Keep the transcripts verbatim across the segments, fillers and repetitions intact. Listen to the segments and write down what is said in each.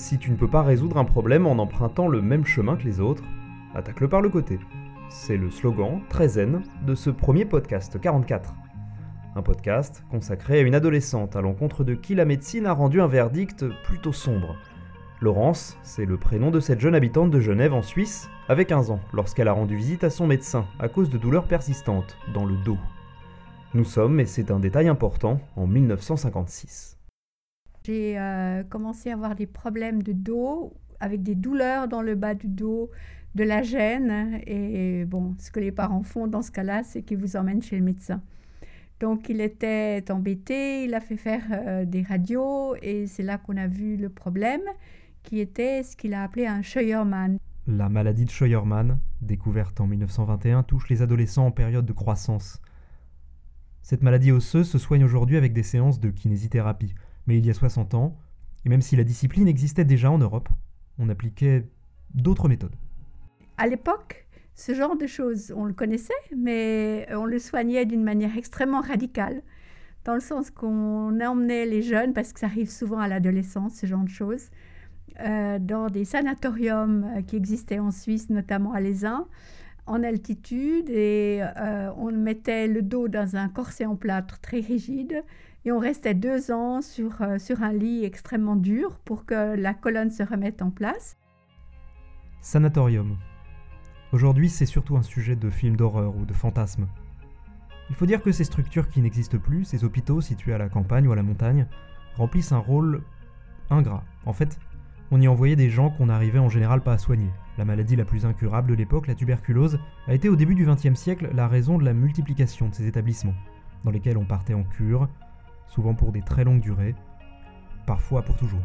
si tu ne peux pas résoudre un problème en empruntant le même chemin que les autres, attaque-le par le côté. C'est le slogan, très zen, de ce premier podcast quarante-quatre. Un podcast consacré à une adolescente à l'encontre de qui la médecine a rendu un verdict plutôt sombre. Laurence, c'est le prénom de cette jeune habitante de Genève en Suisse, avait quinze ans lorsqu'elle a rendu visite à son médecin à cause de douleurs persistantes dans le dos. Nous sommes, et c'est un détail important, en dix-neuf cent cinquante-six. J'ai euh, commencé à avoir des problèmes de dos, avec des douleurs dans le bas du dos, de la gêne. Et bon, ce que les parents font dans ce cas-là, c'est qu'ils vous emmènent chez le médecin. Donc il était embêté, il a fait faire euh, des radios et c'est là qu'on a vu le problème, qui était ce qu'il a appelé un Scheuermann. La maladie de Scheuermann, découverte en dix-neuf cent vingt et un, touche les adolescents en période de croissance. Cette maladie osseuse se soigne aujourd'hui avec des séances de kinésithérapie. Mais il y a soixante ans, et même si la discipline existait déjà en Europe, on appliquait d'autres méthodes. À l'époque, ce genre de choses, on le connaissait, mais on le soignait d'une manière extrêmement radicale, dans le sens qu'on emmenait les jeunes, parce que ça arrive souvent à l'adolescence, ce genre de choses, euh, dans des sanatoriums qui existaient en Suisse, notamment à l'Aisin, en altitude, et euh, on mettait le dos dans un corset en plâtre très rigide, et on restait deux ans sur, euh, sur un lit extrêmement dur pour que la colonne se remette en place. Sanatorium. Aujourd'hui, c'est surtout un sujet de film d'horreur ou de fantasme. Il faut dire que ces structures qui n'existent plus, ces hôpitaux situés à la campagne ou à la montagne, remplissent un rôle ingrat. En fait, on y envoyait des gens qu'on n'arrivait en général pas à soigner. La maladie la plus incurable de l'époque, la tuberculose, a été au début du vingtième siècle la raison de la multiplication de ces établissements, dans lesquels on partait en cure, souvent pour des très longues durées, parfois pour toujours.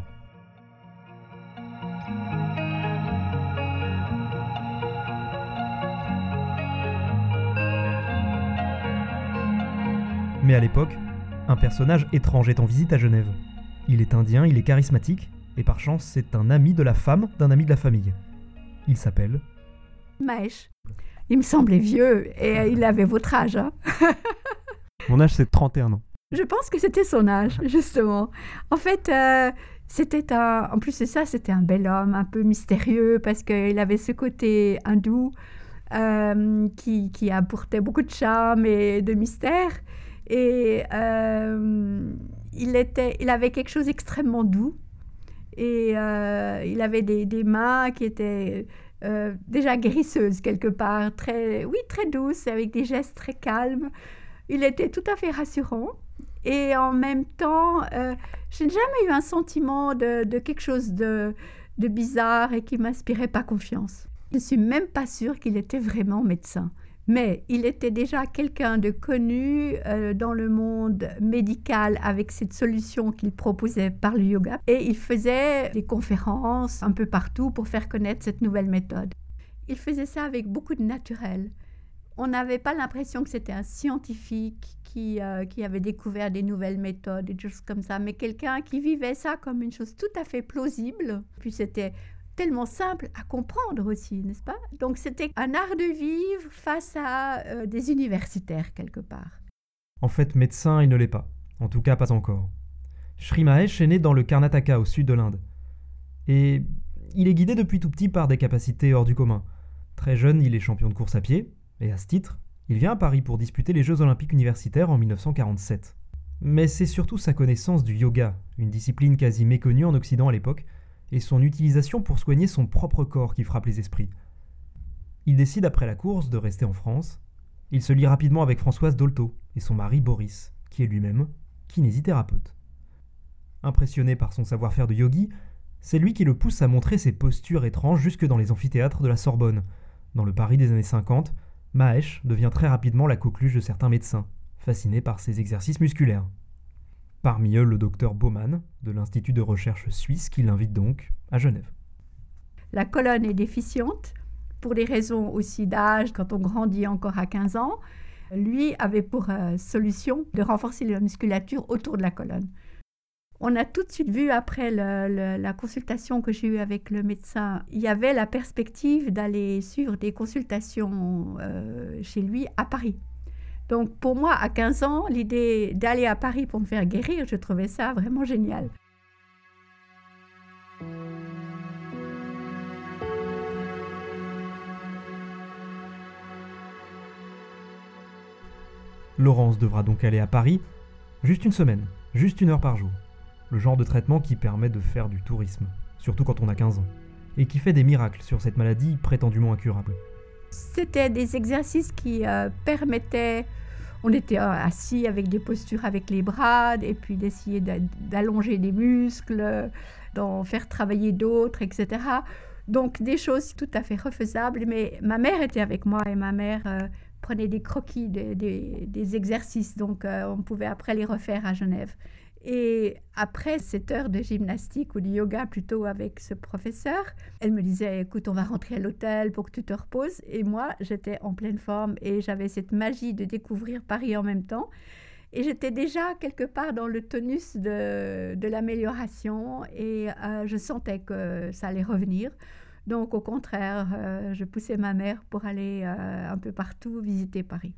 Mais à l'époque, un personnage étrange est en visite à Genève. Il est indien, il est charismatique, et par chance, c'est un ami de la femme d'un ami de la famille. Il s'appelle... Mahesh. Il me semblait vieux, et il avait votre âge. Hein. Mon âge, c'est trente et un ans. Je pense que c'était son âge, justement. En fait, euh, c'était un... En plus de ça, c'était un bel homme, un peu mystérieux, parce qu'il avait ce côté hindou euh, qui, qui apportait beaucoup de charme et de mystère. Et euh, il, était, il avait quelque chose d'extrêmement doux. Et euh, il avait des, des mains qui étaient euh, déjà guérisseuses, quelque part. Très, oui, très douces, avec des gestes très calmes. Il était tout à fait rassurant. Et en même temps, euh, je n'ai jamais eu un sentiment de, de quelque chose de, de bizarre et qui ne m'inspirait pas confiance. Je ne suis même pas sûre qu'il était vraiment médecin. Mais il était déjà quelqu'un de connu euh, dans le monde médical avec cette solution qu'il proposait par le yoga. Et il faisait des conférences un peu partout pour faire connaître cette nouvelle méthode. Il faisait ça avec beaucoup de naturel. On n'avait pas l'impression que c'était un scientifique qui, euh, qui avait découvert des nouvelles méthodes et des choses comme ça, mais quelqu'un qui vivait ça comme une chose tout à fait plausible. Puis c'était tellement simple à comprendre aussi, n'est-ce pas? Donc c'était un art de vivre face à euh, des universitaires quelque part. En fait, médecin, il ne l'est pas. En tout cas, pas encore. Sri Mahesh est né dans le Karnataka, au sud de l'Inde. Et il est guidé depuis tout petit par des capacités hors du commun. Très jeune, il est champion de course à pied. Et à ce titre, il vient à Paris pour disputer les Jeux Olympiques universitaires en dix-neuf cent quarante-sept. Mais c'est surtout sa connaissance du yoga, une discipline quasi méconnue en Occident à l'époque, et son utilisation pour soigner son propre corps qui frappe les esprits. Il décide après la course de rester en France. Il se lie rapidement avec Françoise Dolto et son mari Boris, qui est lui-même kinésithérapeute. Impressionné par son savoir-faire de yogi, c'est lui qui le pousse à montrer ses postures étranges jusque dans les amphithéâtres de la Sorbonne. Dans le Paris des années cinquante, Mahesh devient très rapidement la coqueluche de certains médecins, fascinés par ses exercices musculaires. Parmi eux, le docteur Baumann, de l'Institut de recherche suisse, qui l'invite donc à Genève. La colonne est déficiente, pour des raisons aussi d'âge, quand on grandit encore à quinze ans. Lui avait pour euh, solution de renforcer la musculature autour de la colonne. On a tout de suite vu, après le, le, la consultation que j'ai eue avec le médecin, il y avait la perspective d'aller suivre des consultations euh, chez lui à Paris. Donc pour moi, à quinze ans, l'idée d'aller à Paris pour me faire guérir, je trouvais ça vraiment génial. Laurence devra donc aller à Paris, juste une semaine, juste une heure par jour. Le genre de traitement qui permet de faire du tourisme, surtout quand on a quinze ans, et qui fait des miracles sur cette maladie prétendument incurable. C'était des exercices qui euh, permettaient, on était euh, assis avec des postures avec les bras, et puis d'essayer d'a- d'allonger des muscles, d'en faire travailler d'autres, et cetera. Donc des choses tout à fait refaisables, mais ma mère était avec moi et ma mère euh, prenait des croquis des, des, des exercices, donc euh, on pouvait après les refaire à Genève. Et après cette heure de gymnastique ou de yoga plutôt avec ce professeur, elle me disait, écoute, on va rentrer à l'hôtel pour que tu te reposes. Et moi, j'étais en pleine forme et j'avais cette magie de découvrir Paris en même temps. Et j'étais déjà quelque part dans le tonus de, de l'amélioration et euh, je sentais que ça allait revenir. Donc au contraire, euh, je poussais ma mère pour aller euh, un peu partout visiter Paris.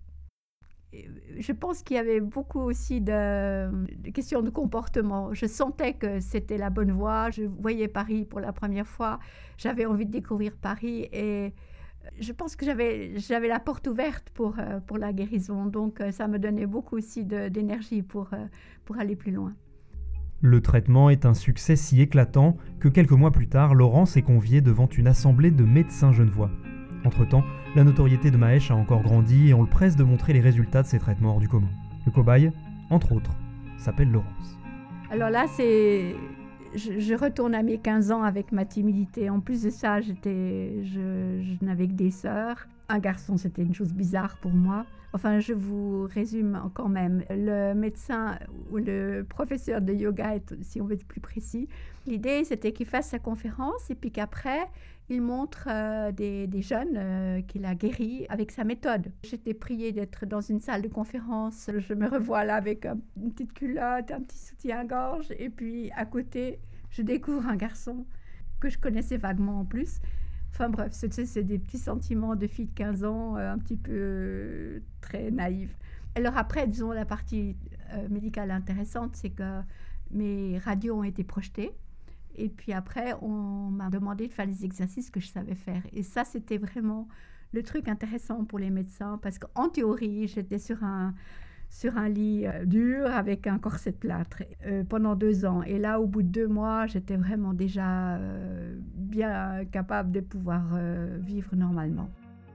Je pense qu'il y avait beaucoup aussi de, de questions de comportement. Je sentais que c'était la bonne voie. Je voyais Paris pour la première fois. J'avais envie de découvrir Paris et je pense que j'avais, j'avais la porte ouverte pour, pour la guérison. Donc ça me donnait beaucoup aussi de, d'énergie pour, pour aller plus loin. Le traitement est un succès si éclatant que quelques mois plus tard, Laurence est conviée devant une assemblée de médecins genevois. Entre-temps, la notoriété de Mahesh a encore grandi et on le presse de montrer les résultats de ses traitements hors du commun. Le cobaye, entre autres, s'appelle Laurence. Alors là, c'est... Je, je retourne à mes quinze ans avec ma timidité. En plus de ça, j'étais... je, je n'avais que des sœurs. Un garçon, c'était une chose bizarre pour moi. Enfin, je vous résume quand même. Le médecin ou le professeur de yoga, si on veut être plus précis, l'idée, c'était qu'il fasse sa conférence et puis qu'après, il montre euh, des, des jeunes euh, qu'il a guéris avec sa méthode. J'étais priée d'être dans une salle de conférence. Je me revois là avec un, une petite culotte, un petit soutien-gorge. Et puis, à côté, je découvre un garçon que je connaissais vaguement en plus. Enfin bref, c'est, c'est des petits sentiments de fille de quinze ans, euh, un petit peu euh, très naïve. Alors après, disons, la partie euh, médicale intéressante, c'est que mes radios ont été projetées. Et puis après, on m'a demandé de faire les exercices que je savais faire. Et ça, c'était vraiment le truc intéressant pour les médecins, parce qu'en théorie, j'étais sur un... sur un lit euh, dur avec un corset de plâtre euh, pendant deux ans. Et là, au bout de deux mois, j'étais vraiment déjà euh, bien capable de pouvoir euh, vivre normalement.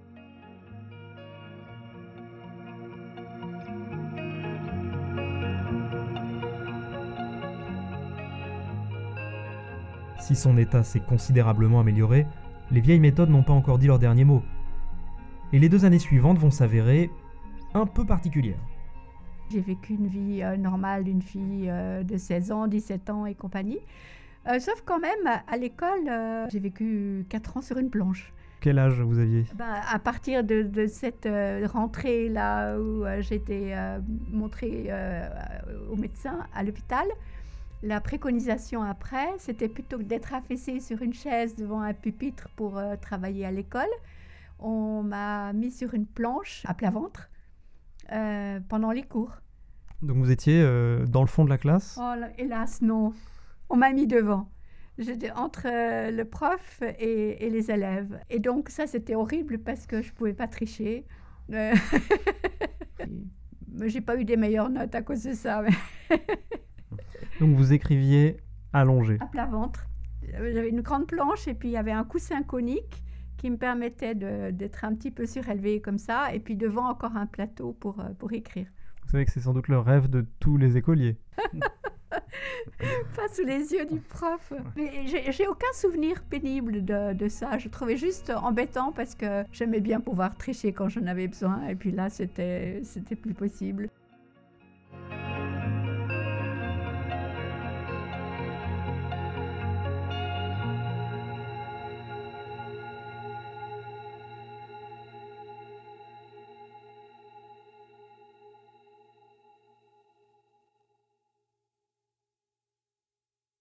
Si son état s'est considérablement amélioré, les vieilles méthodes n'ont pas encore dit leur dernier mot. Et les deux années suivantes vont s'avérer un peu particulières. J'ai vécu une vie euh, normale d'une fille euh, de seize ans, dix-sept ans et compagnie. Euh, sauf quand même, à l'école, euh, j'ai vécu quatre ans sur une planche. Quel âge vous aviez ? Ben, à partir de, de cette euh, rentrée-là où euh, j'ai été euh, montrée euh, au médecin à l'hôpital, la préconisation après, c'était plutôt que d'être affaissée sur une chaise devant un pupitre pour euh, travailler à l'école. On m'a mis sur une planche à plat ventre. Euh, pendant les cours. Donc vous étiez euh, dans le fond de la classe ? Oh, là, hélas, non. On m'a mis devant. J'étais entre euh, le prof et, et les élèves. Et donc ça, c'était horrible parce que je ne pouvais pas tricher. Euh... J'ai pas eu des meilleures notes à cause de ça. Mais... Donc vous écriviez allongé ? À plat ventre. J'avais une grande planche et puis il y avait un coussin conique qui me permettait de, d'être un petit peu surélevée comme ça, et puis devant encore un plateau pour, pour écrire. Vous savez que c'est sans doute le rêve de tous les écoliers. Pas sous les yeux du prof. Mais j'ai, j'ai aucun souvenir pénible de, de ça. Je trouvais juste embêtant parce que j'aimais bien pouvoir tricher quand j'en avais besoin, et puis là, c'était, c'était plus possible.